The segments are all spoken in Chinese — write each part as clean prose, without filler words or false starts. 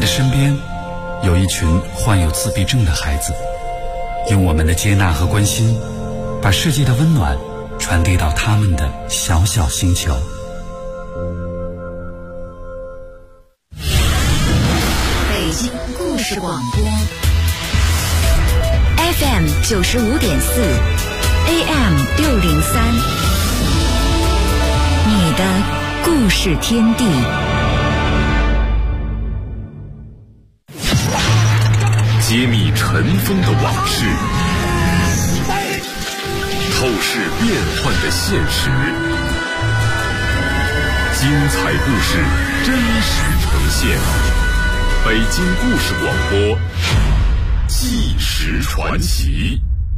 的身边有一群患有自闭症的孩子，用我们的接纳和关心，把世界的温暖传递到他们的小小星球。 北京故事广播 FM 95.4 AM 603，你的故事天地。 揭秘尘封的往事，透视变幻的现实，精彩故事真实呈现。北京故事广播，纪实传奇。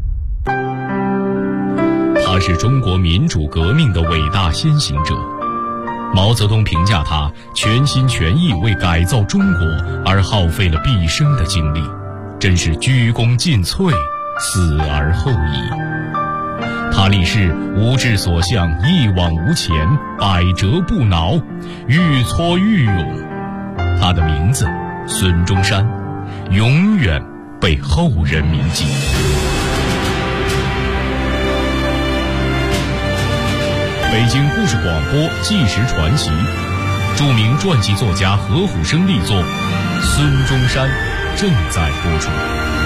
他是中国民主革命的伟大先行者。毛泽东评价他全心全意为改造中国而耗费了毕生的精力，真是鞠躬尽瘁，死而后已。他立誓无志所向，一往无前，百折不挠，愈挫愈勇。他的名字孙中山，永远被后人铭记。北京故事广播纪实传奇，著名传记作家何虎生力作《孙中山》正在播出。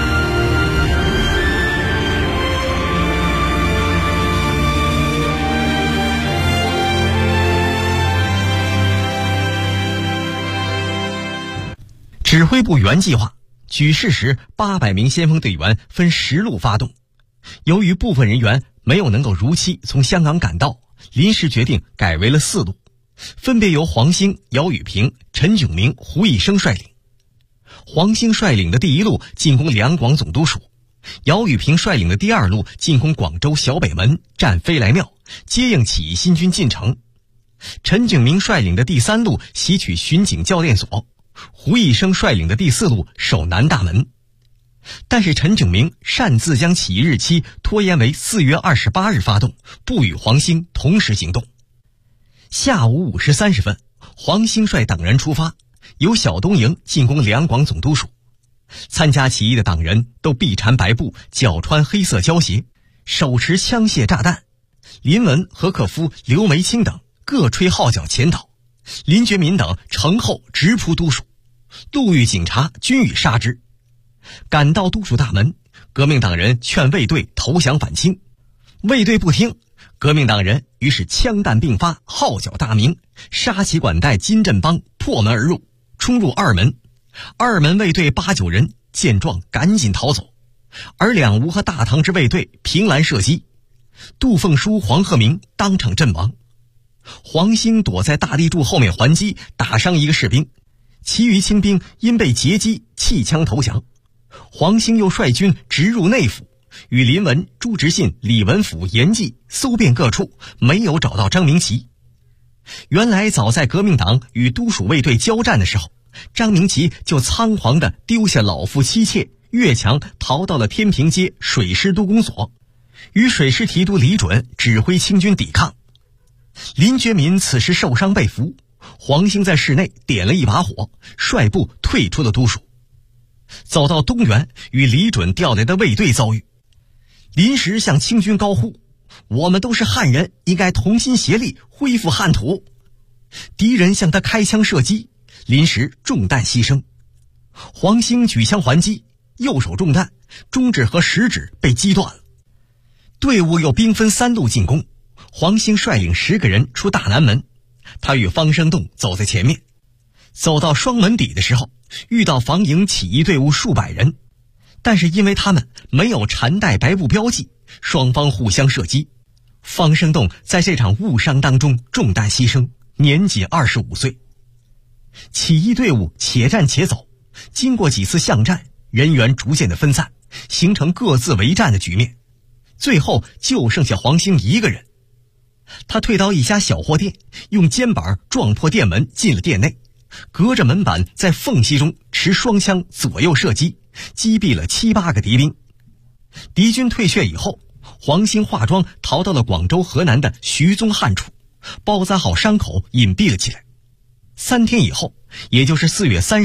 指挥部原计划举事时800名先锋队员分10路发动，由于部分人员没有能够如期从香港赶到，临时决定改为了4路，分别由黄兴、姚宇平、陈炯明、胡一生率领。黄兴率领的第1路进攻两广总督署，姚宇平率领的第2路进攻广州小北门，占飞来庙，接应起义新军进城。陈炯明率领的第3路袭取巡警教练所，胡一生率领的第4路守南大门。但是陈炯明擅自将起义日期拖延为4月28日发动，不与黄兴同时行动。下午5时30分，黄兴率党人出发，由小东营进攻两广总督署。参加起义的党人都臂缠白布，脚穿黑色胶鞋，手持枪械炸弹。林文、何克夫、刘梅清等各吹号角潜逃，林觉民等乘后直扑督署，路遇警察均予杀之。赶到督署大门，革命党人劝卫队投降反清，卫队不听，革命党人于是枪弹并发，号角大鸣，杀起管带金振邦，破门而入，冲入二门。二门卫队8、9人见状赶紧逃走，而两吴和大堂之卫队凭栏射击，杜凤书、黄鹤鸣当场阵亡。黄兴躲在大地柱后面还击，打伤1个士兵，其余清兵因被截击弃枪投降。黄兴又率军直入内府，与林文、朱执信、李文甫、严继搜遍各处，没有找到张明奇。原来早在革命党与督署卫队交战的时候，张明奇就仓皇地丢下老父妻妾，越墙逃到了天平街水师督公所，与水师提督李准指挥清军抵抗。林觉民此时受伤被俘，黄兴在室内点了一把火，率部退出了督署。走到东园，与李准调来的卫队遭遇，临时向清军高呼：“我们都是汉人，应该同心协力恢复汉土。”敌人向他开枪射击，临时中弹牺牲。黄兴举枪还击，右手中弹，中指和食指被击断了。队伍又兵分3路进攻，黄兴率领10个人出大南门，他与方生栋走在前面。走到双门底的时候，遇到防营起义队伍数百人，但是因为他们没有缠带白布标记，双方互相射击。方生栋在这场误伤当中中弹牺牲，年仅25岁。起义队伍且战且走，经过几次巷战，人员逐渐的分散，形成各自为战的局面。最后就剩下黄兴1个人，他退到一家小货店，用肩膀撞破店门进了店内，隔着门板在缝隙中持双枪左右射击，击毙了7、8个敌兵。敌军退却以后，黄兴化妆逃到了广州河南的徐宗汉处，包扎好伤口隐蔽了起来。3天以后，也就是4月30日，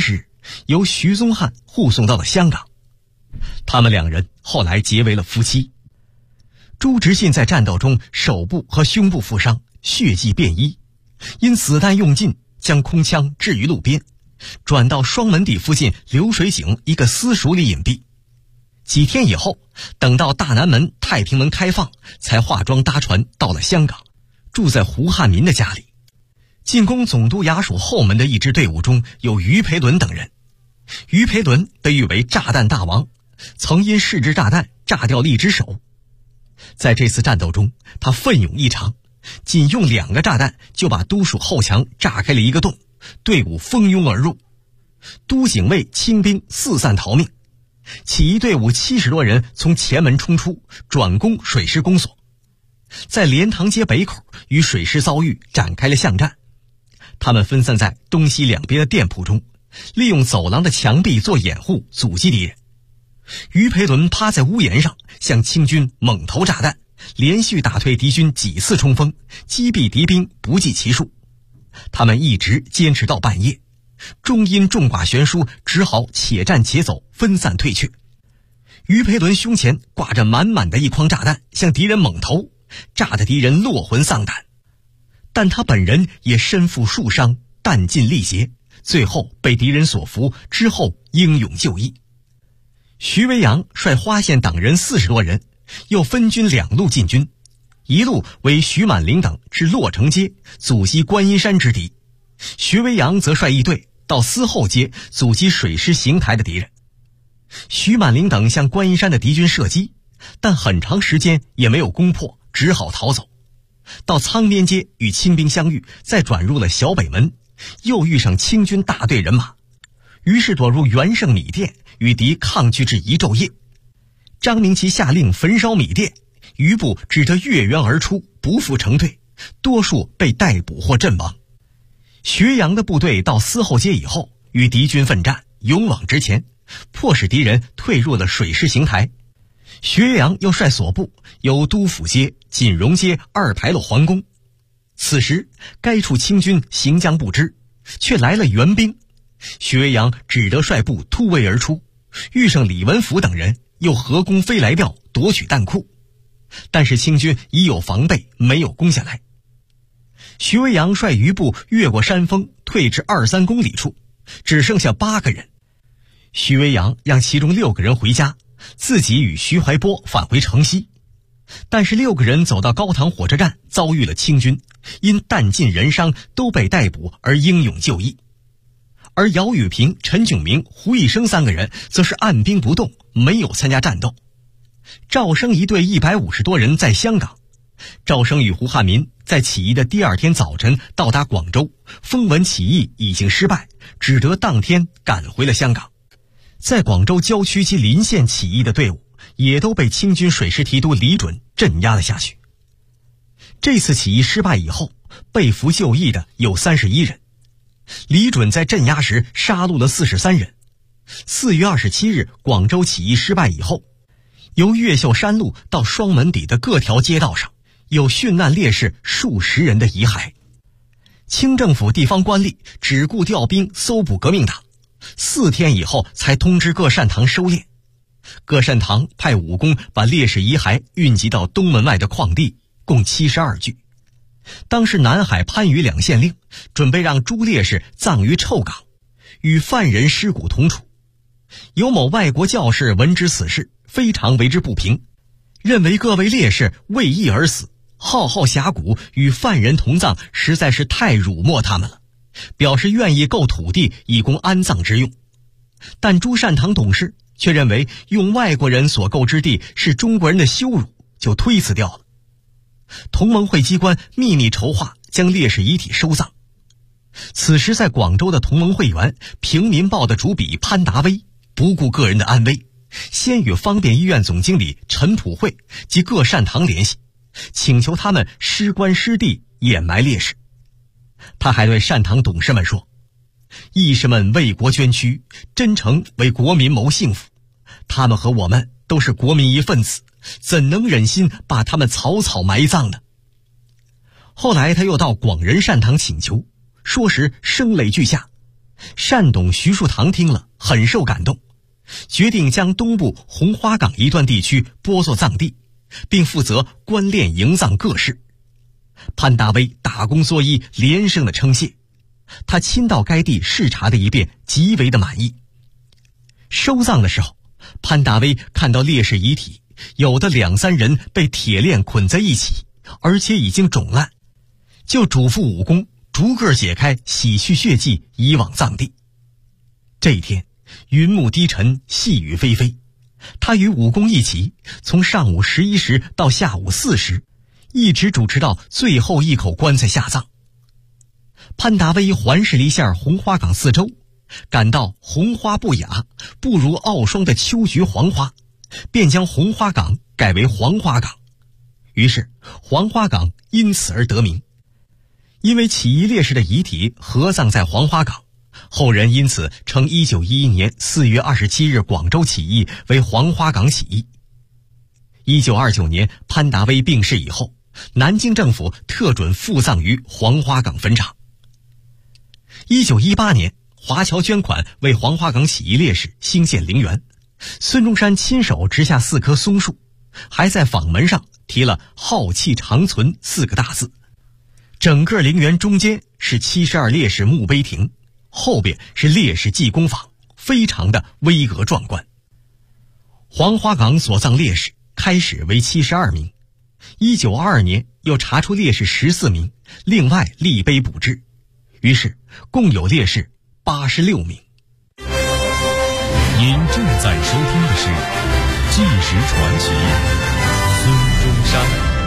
由徐宗翰护送到了香港。他们两人后来结为了夫妻。朱执信在战斗中手部和胸部负伤，血迹遍衣，因子弹用尽，将空枪置于路边，转到双门底附近流水井一个私塾里隐蔽。几天以后，等到大南门、太平门开放，才化妆搭船到了香港，住在胡汉民的家里。进攻总督衙署后门的一支队伍中有于培伦等人。于培伦被誉为炸弹大王，曾因试制炸弹炸掉了一只手。在这次战斗中，他奋勇异常，仅用2个炸弹就把都署后墙炸开了一个洞，队伍蜂拥而入，都警卫清兵四散逃命。起义队伍70多人从前门冲出，转攻水师公所，在莲塘街北口与水师遭遇，展开了巷战。他们分散在东西两边的店铺中，利用走廊的墙壁做掩护，阻击敌人。于培伦趴在屋檐上，向清军猛投炸弹，连续打退敌军几次冲锋，击毙敌兵不计其数。他们一直坚持到半夜，终因众寡悬殊，只好且战且走，分散退却。于培伦胸前挂着满满的一筐炸弹，向敌人猛投，炸得敌人落魂丧胆。但他本人也身负数伤，弹尽力竭，最后被敌人所俘，之后英勇就义。徐维扬率花县党人40多人，又分军2路进军，一路为徐满林等至洛城街，阻击观音山之敌；徐维扬则率一队到思后街，阻击水师行台的敌人。徐满林等向观音山的敌军射击，但很长时间也没有攻破，只好逃走。到仓边街与清兵相遇，再转入了小北门，又遇上清军大队人马，于是躲入元盛米店，与敌抗拒至一昼夜。张明奇下令焚烧米店，余部只得越渊而出，不复成队，多数被逮捕或阵亡。薛洋的部队到思后街以后，与敌军奋战，勇往直前，迫使敌人退入了水师行台。薛洋又率所部由都府街、锦荣街2牌楼皇宫。此时该处清军行将不知，却来了援兵，薛洋只得率部突围而出，遇上李文甫等人，又合攻飞来庙，夺取弹库。但是清军已有防备，没有攻下来。徐维扬率余部越过山峰，退至2-3公里处，只剩下8个人。徐维扬让其中6个人回家，自己与徐怀波返回城西。但是6个人走到高塘火车站，遭遇了清军，因弹尽人伤，都被逮捕而英勇就义。而姚雨平、陈炯明、胡一生3个人则是按兵不动，没有参加战斗。赵生一队150多人在香港。赵生与胡汉民在起义的第2天早晨到达广州，风闻起义已经失败，只得当天赶回了香港。在广州郊区及邻县起义的队伍也都被清军水师提督李准镇压了下去。这次起义失败以后，被俘就义的有31人。李准在镇压时杀戮了43人。4月27日广州起义失败以后，由越秀山路到双门底的各条街道上有殉难烈士数十人的遗骸。清政府地方官吏只顾调兵搜捕革命党，4天以后才通知各善堂收敛。各善堂派武工把烈士遗骸运集到东门外的矿地，共72具。当时南海、番禺2县令准备让诸烈士葬于臭港，与犯人尸骨同处。有某外国教士闻知此事，非常为之不平，认为各位烈士为义而死，浩浩峡谷与犯人同葬实在是太辱没他们了，表示愿意购土地以供安葬之用。但朱善堂董事却认为用外国人所购之地是中国人的羞辱，就推辞掉了。同盟会机关秘密筹划将烈士遗体收葬。此时在广州的同盟会员《平民报》的主笔潘达威不顾个人的安危，先与方便医院总经理陈普惠及各善堂联系，请求他们失官失地，掩埋烈士。他还对善堂董事们说，义士们为国捐躯，真诚为国民谋幸福，他们和我们都是国民一份子，怎能忍心把他们草草埋葬呢？后来他又到广仁善堂请求，说时声泪俱下。 单董、徐树堂听了很受感动，决定将东部红花岗一段地区拨作藏地，并负责官殓营葬各事。潘达威大公作揖，连声的称谢。他亲到该地视察了一遍，极为的满意。收葬的时候，潘达威看到烈士遗体，有的2、3人被铁链捆在一起，而且已经肿烂，就嘱咐武功逐个解开，洗去血迹，移往藏地。这一天，云幕低沉，细雨霏霏。他与武功一起，从上午11时到下午4时，一直主持到最后一口棺材下葬。潘达威环视了一下红花岗四周，感到红花不雅，不如傲霜的秋菊黄花，便将红花岗改为黄花岗。于是黄花岗因此而得名。因为起义烈士的遗体合葬在黄花岗，后人因此称1911年4月27日广州起义为黄花岗起义。1929年潘达威病逝以后，南京政府特准复葬于黄花岗坟场。1918年，华侨捐款为黄花岗起义烈士兴建陵园，孙中山亲手植下4棵松树，还在坊门上题了“浩气长存”4个大字。整个陵园中间是72烈士墓碑亭，后边是烈士济公坊，非常的巍峨壮观。黄花岗所葬烈士开始为72名，1922年又查出烈士14名，另外立碑补志，于是共有烈士86名。 您正在收听的是《纪实传奇》，孙中山。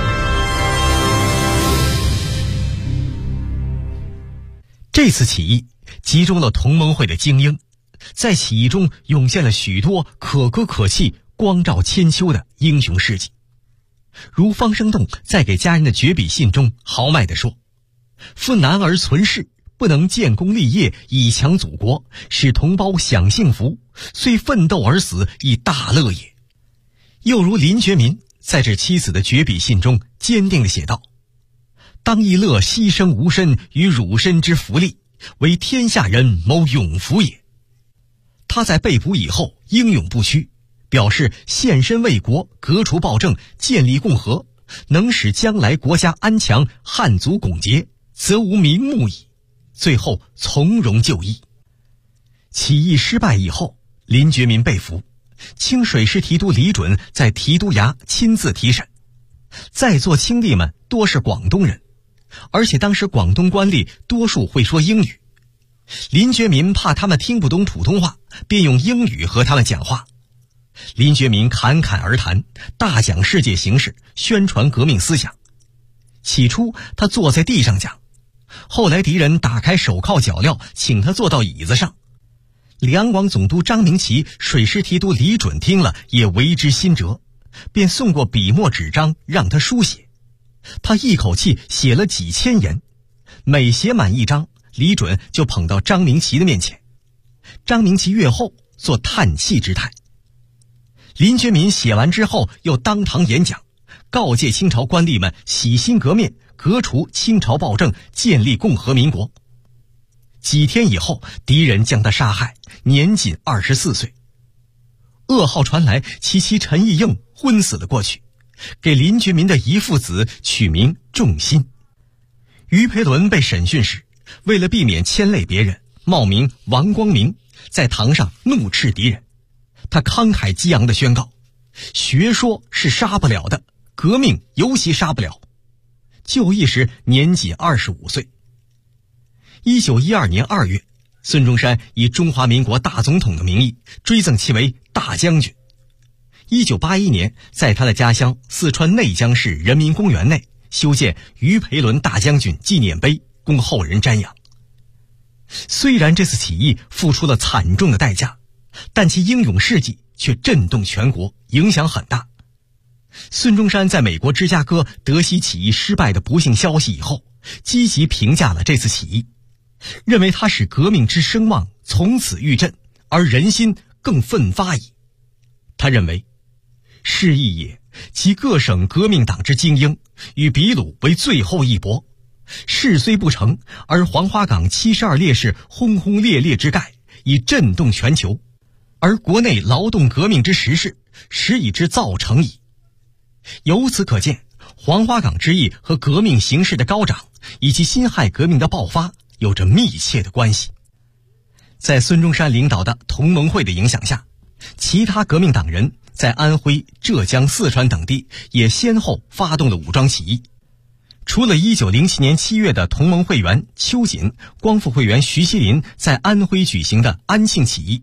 这次起义集中了同盟会的精英，在起义中涌现了许多可歌可泣、光照千秋的英雄事迹。如方生动在给家人的绝笔信中豪迈地说：“夫男儿存世，不能建功立业，以强祖国，使同胞享幸福，虽奋斗而死，亦大乐也。”又如林觉民在致妻子的绝笔信中坚定地写道：“当亦乐牺牲吾身与汝身之福利，为天下人谋永福也。”他在被捕以后英勇不屈，表示献身为国，革除暴政，建立共和，能使将来国家安强，汉族拱节，则无民目矣。最后从容就义。起义失败以后，林觉民被俘，清水师提督李准在提督衙亲自提审。在座卿弟们多是广东人，而且当时广东官吏多数会说英语。林觉民怕他们听不懂普通话，便用英语和他们讲话。林觉民侃侃而谈，大讲世界形势，宣传革命思想。起初他坐在地上讲，后来敌人打开手铐脚镣，请他坐到椅子上。两广总督张明奇、水师提督李准听了也为之心折，便送过笔墨纸张让他书写。他一口气写了几千言，每写满一张，李准就捧到张明奇的面前。张明奇阅后做叹气之态。林觉民写完之后又当堂演讲，告诫清朝官吏们洗心革面，革除清朝暴政，建立共和民国。几天以后，敌人将他杀害，年仅24岁。噩耗传来，其妻陈义应昏死了过去，给林觉民的遗腹子取名仲辛。于培伦被审讯时，为了避免牵累别人，冒名王光明，在堂上怒斥敌人。他慷慨激昂地宣告：学说是杀不了的，革命尤其杀不了。就义时年仅25岁。1912年2月，孙中山以中华民国大总统的名义追赠其为大将军。1981年，在他的家乡四川内江市人民公园内修建于培伦大将军纪念碑，供后人瞻仰。虽然这次起义付出了惨重的代价，但其英勇事迹却震动全国，影响很大。孙中山在美国芝加哥德西起义失败的不幸消息以后，积极评价了这次起义，认为它使革命之声望从此愈振，而人心更奋发矣。他认为，是义也，其各省革命党之精英与比鲁为最后一搏， 事虽不成，而黄花岗72烈士轰轰烈烈之盖已震动全球，而国内劳动革命之时势时已之造成矣。由此可见，黄花岗之役和革命形势的高涨以及辛亥革命的爆发有着密切的关系。在孙中山领导的同盟会的影响下，其他革命党人在安徽、浙江、四川等地也先后发动了武装起义。除了1907年7月的同盟会员邱瑾、光复会员徐锡林在安徽举行的安庆起义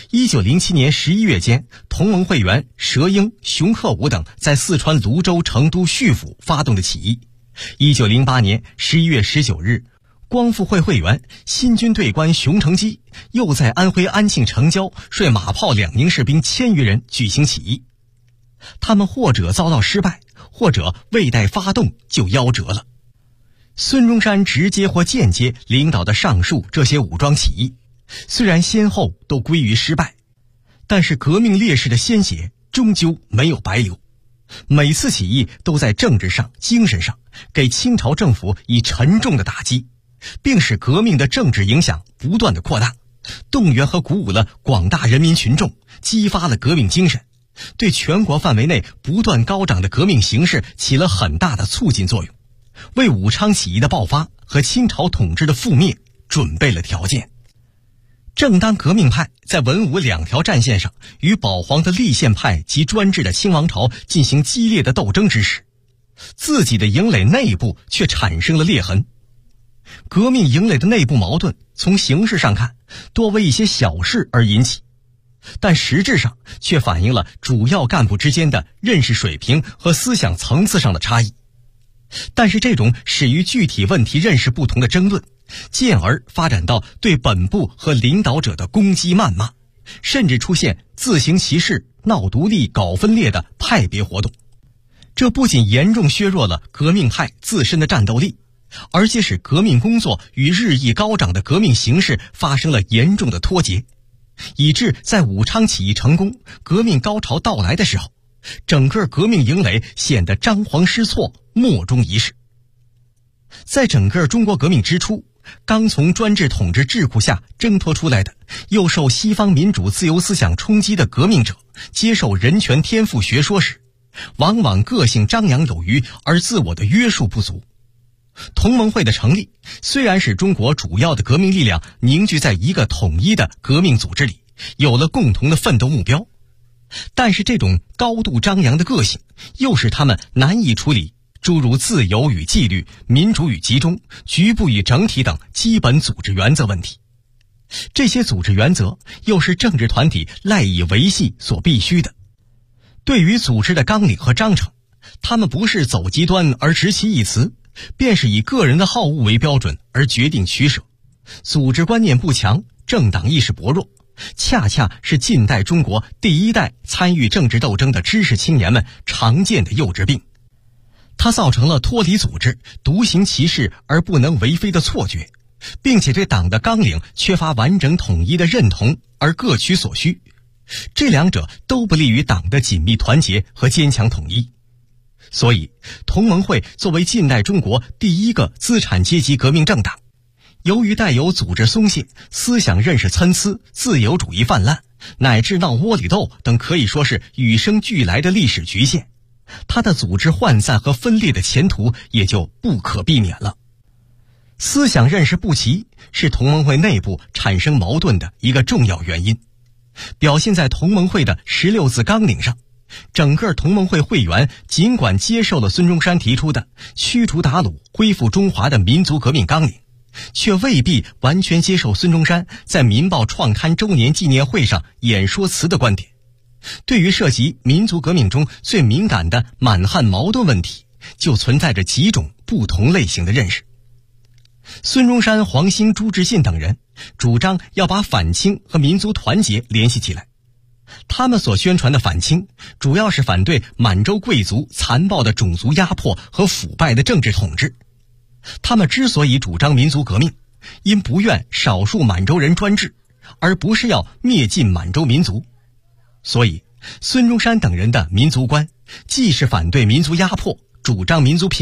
，1907年11月间，同盟会员佘英、熊克武等在四川泸州、成都、叙府发动的起义，1908年11月19日，光复会会员新军队官熊承基又在安徽安庆城郊率马炮2营士兵1000余人举行起义。他们或者遭到失败，或者未待发动就夭折了。孙中山直接或间接领导的上述这些武装起义，虽然先后都归于失败，但是革命烈士的鲜血终究没有白流。每次起义都在政治上、精神上给清朝政府以沉重的打击，并使革命的政治影响不断的扩大，动员和鼓舞了广大人民群众，激发了革命精神，对全国范围内不断高涨的革命形势起了很大的促进作用，为武昌起义的爆发和清朝统治的覆灭准备了条件。正当革命派在文武两条战线上与保皇的立宪派及专制的清王朝进行激烈的斗争之时，自己的营垒内部却产生了裂痕。革命营垒的内部矛盾从形式上看多为一些小事而引起，但实质上却反映了主要干部之间的认识水平和思想层次上的差异。但是这种始于具体问题认识不同的争论，进而发展到对本部和领导者的攻击谩骂，甚至出现自行其事、闹独立、搞分裂的派别活动。这不仅严重削弱了革命派自身的战斗力，而且使革命工作与日益高涨的革命形势发生了严重的脱节，以致在武昌起义成功、革命高潮到来的时候，整个革命营垒显得张皇失措、莫衷一是。在整个中国革命之初，刚从专制统治桎梏下挣脱出来的，又受西方民主自由思想冲击的革命者，接受人权天赋学说时，往往个性张扬有余，而自我的约束不足。同盟会的成立，虽然使中国主要的革命力量凝聚在一个统一的革命组织里，有了共同的奋斗目标，但是这种高度张扬的个性，又使他们难以处理诸如自由与纪律、民主与集中、局部与整体等基本组织原则问题。这些组织原则又是政治团体赖以维系所必须的。对于组织的纲领和章程，他们不是走极端而执其一词，便是以个人的好恶为标准而决定取舍。组织观念不强，政党意识薄弱，恰恰是近代中国第一代参与政治斗争的知识青年们常见的幼稚病。它造成了脱离组织、独行其事而不能为非的错觉，并且对党的纲领缺乏完整统一的认同而各取所需。这两者都不利于党的紧密团结和坚强统一。所以，同盟会作为近代中国第一个资产阶级革命政党，由于带有组织松懈、思想认识参差、自由主义泛滥，乃至闹窝里斗等可以说是与生俱来的历史局限，它的组织涣散和分裂的前途也就不可避免了。思想认识不齐是同盟会内部产生矛盾的一个重要原因，表现在同盟会的16字纲领上。整个同盟会会员尽管接受了孙中山提出的驱除鞑虏、恢复中华的民族革命纲领，却未必完全接受孙中山在民报创刊周年纪念会上演说词的观点。对于涉及民族革命中最敏感的满汉矛盾问题，就存在着几种不同类型的认识。孙中山、黄兴、朱志信等人主张要把反清和民族团结联系起来。他们所宣传的反清，主要是反对满洲贵族残暴的种族压迫和腐败的政治统治。他们之所以主张民族革命，因不愿少数满洲人专制，而不是要灭尽满洲民族。所以，孙中山等人的民族观，既是反对民族压迫，主张民族平等，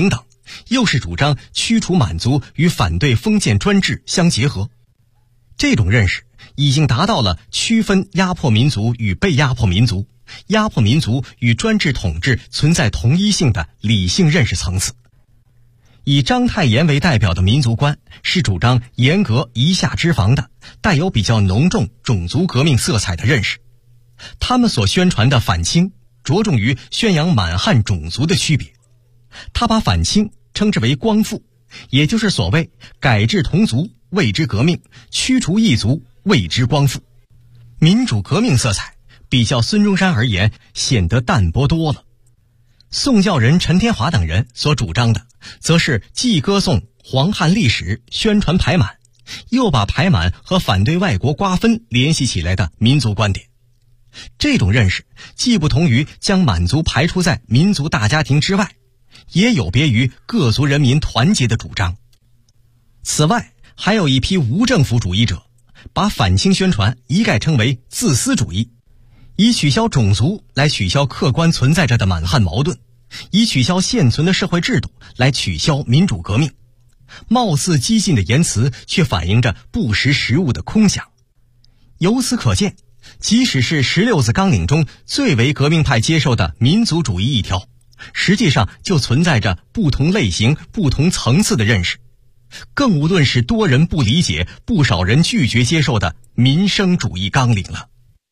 又是主张驱除满族与反对封建专制相结合。这种认识已经达到了区分压迫民族与被压迫民族、压迫民族与专制统治存在同一性的理性认识层次。以章太炎为代表的民族观是主张严格夷夏之防的，带有比较浓重种族革命色彩的认识。他们所宣传的反清着重于宣扬满汉种族的区别，他把反清称之为光复，也就是所谓改制同族谓之革命，驱除异族谓之光复。民主革命色彩比较孙中山而言显得淡薄多了。宋教仁陈天华等人所主张的则是既歌颂黄汉历史，宣传排满，又把排满和反对外国瓜分联系起来的民族观点。这种认识既不同于将满族排除在民族大家庭之外，也有别于各族人民团结的主张。此外，还有一批无政府主义者把反清宣传一概称为自私主义，以取消种族来取消客观存在着的满汉矛盾，以取消现存的社会制度来取消民主革命。貌似激进的言辞，却反映着不识时务的空想。由此可见，即使是16字纲领中最为革命派接受的民族主义一条，实际上就存在着不同类型、不同层次的认识，更无论是多人不理解、不少人拒绝接受的民生主义纲领了。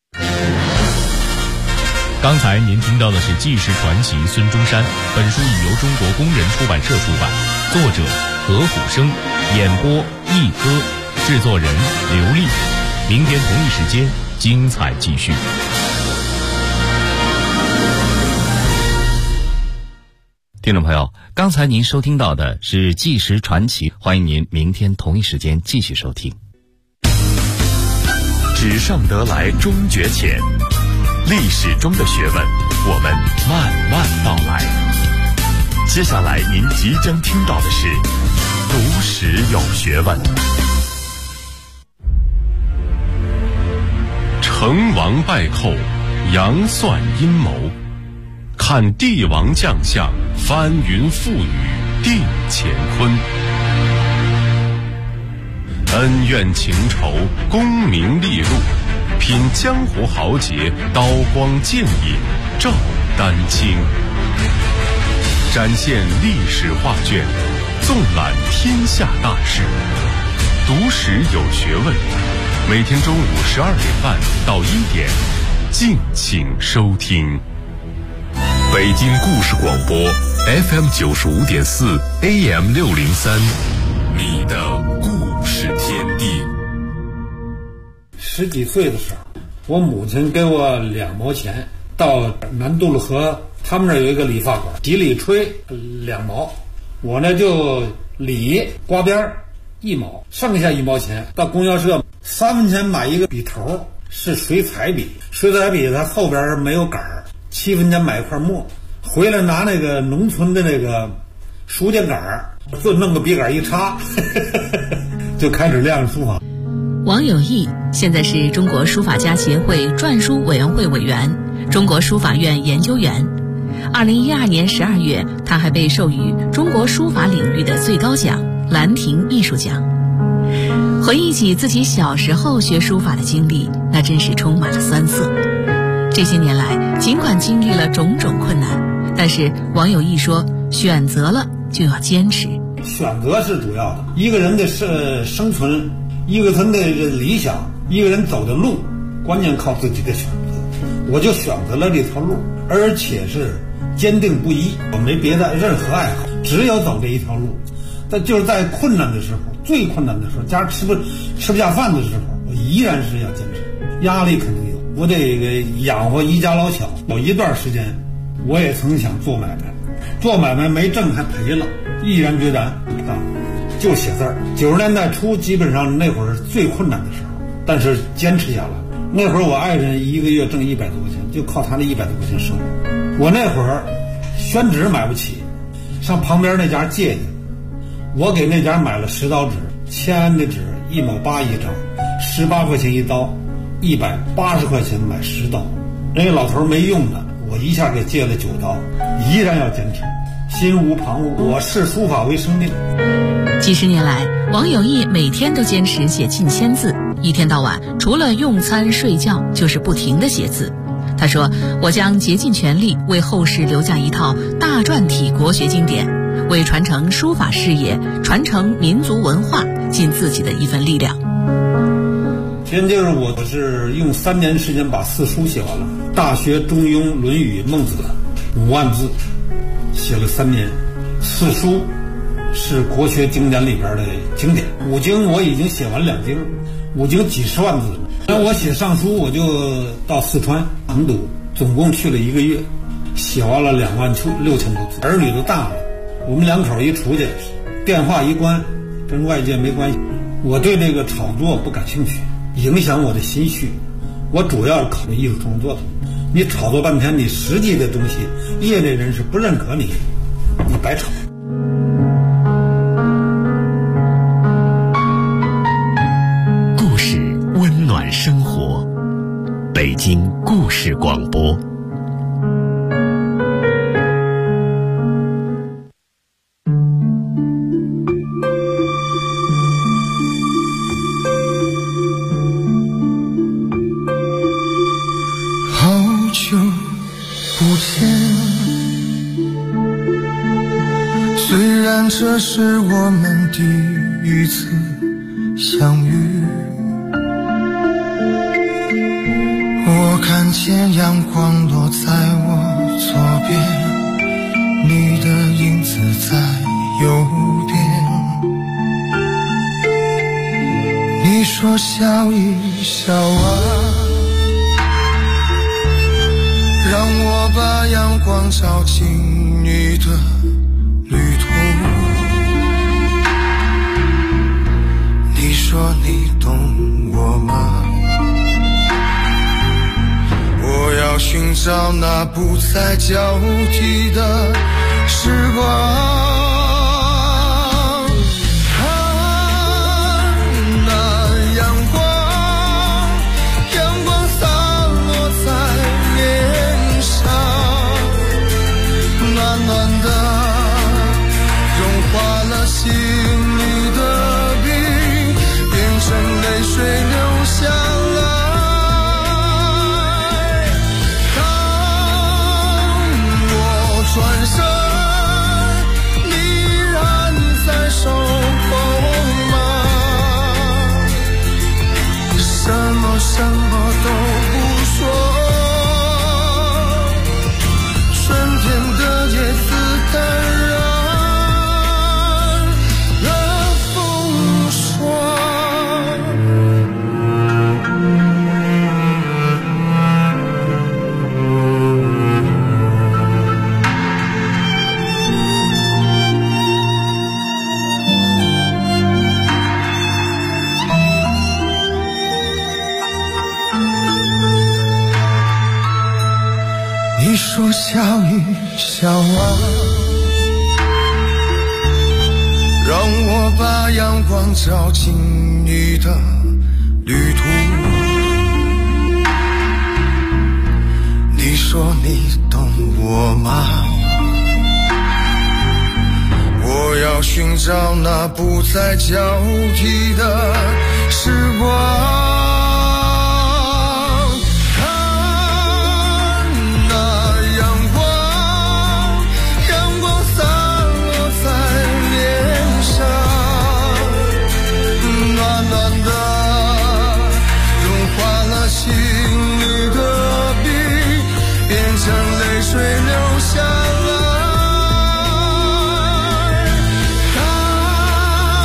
刚才您听到的是纪实传奇孙中山，本书已由中国工人出版社出版，作者何虎生，演播一歌，制作人刘丽。明天同一时间精彩继续。 听众朋友，刚才您收听到的是纪实传奇，欢迎您明天同一时间继续收听。 纸上得来终觉浅，历史中的学问，我们慢慢道来。接下来您即将听到的是读史有学问。成王败寇，杨算阴谋，看帝王将相，翻云覆雨，定乾坤。恩怨情仇，功名利禄，品江湖豪杰，刀光剑影，照丹青。展现历史画卷，纵览天下大事。读史有学问，每天中午12点半到1点，敬请收听。北京故事广播 FM 95.4 AM 603，你的故事天地。 10几岁的时候，我母亲给我2毛钱，到南渡路河，他们那儿有一个理发馆，洗理吹2毛，我呢就理刮边1毛，剩下1毛钱到供销社3分钱买一个笔头，是水彩笔，水彩笔它后边没有杆儿，7分钱买一块墨，回来拿那个农村的那个书架杆儿，就弄个笔杆一插就开始练书法。 王有义现在是中国书法家协会篆书委员会委员，中国书法院研究员。2012年12月，他还被授予中国书法领域的最高奖兰亭艺术奖。回忆起自己小时候学书法的经历，那真是充满了酸涩。这些年来，尽管经历了种种困难，但是王有义说，选择了就要坚持。 选择是主要的，一个人的生存，一个人的理想，一个人走的路，关键靠自己的选择。我就选择了这条路，而且是坚定不移，我没别的任何爱好，只有走这一条路。但就是在困难的时候，最困难的时候，家吃不下饭的时候，我依然是要坚持。压力肯定有，我得养活一家老小。有一段时间，我也曾想做买卖，做买卖没挣还赔了，毅然决然就写字儿。90年代初，基本上那会儿最困难的时候，但是坚持下来。那会儿我爱人一个月挣100多块钱，就靠他那100多块钱生活。我那会儿宣纸买不起，上旁边那家借去，我给那家买了10刀纸，签的纸1毛8一张，18块钱一刀，180块钱买10刀。那个老头没用的，我一下给借了9刀，依然要坚持。 心无旁骛，我视书法为生命。 几十年来，王有义每天都坚持写近1000字，一天到晚除了用餐睡觉就是不停地写字。他说，我将竭尽全力为后世留下一套大篆体国学经典，为传承书法事业、传承民族文化尽自己的一份力量。 先就是我是用3年时间把4书写完了，《大学》《中庸》《论语》《孟子》5万字，写了3年。4书是国学经典里边的经典，5经我已经写完2经，5经几十万字。那我写上书，我就到四川成都，总共去了1个月，写完了26000多字。儿女都大了，我们2口一出去，电话一关，跟外界没关系。我对这个炒作不感兴趣，影响我的心绪。我主要是考虑艺术创作的。你炒作半天，你实际的东西，业内人士不认可你，你白炒。 故事温暖生活，北京故事广播。 虽然这是我们第一次相遇，我看见阳光落在我左边，你的影子在右边。你说笑一笑啊，让我把阳光照进你的旅途。你说你懂我吗？我要寻找那不再交替的时光。心里的冰变成泪水流下来，当我转身，你依然在守候吗？什么都不说，春天的叶子淡然你说笑一笑啊，让我把阳光照进你的旅途。你说你懂我吗？我要寻找那不再交替的时光。心里的冰变成泪水流下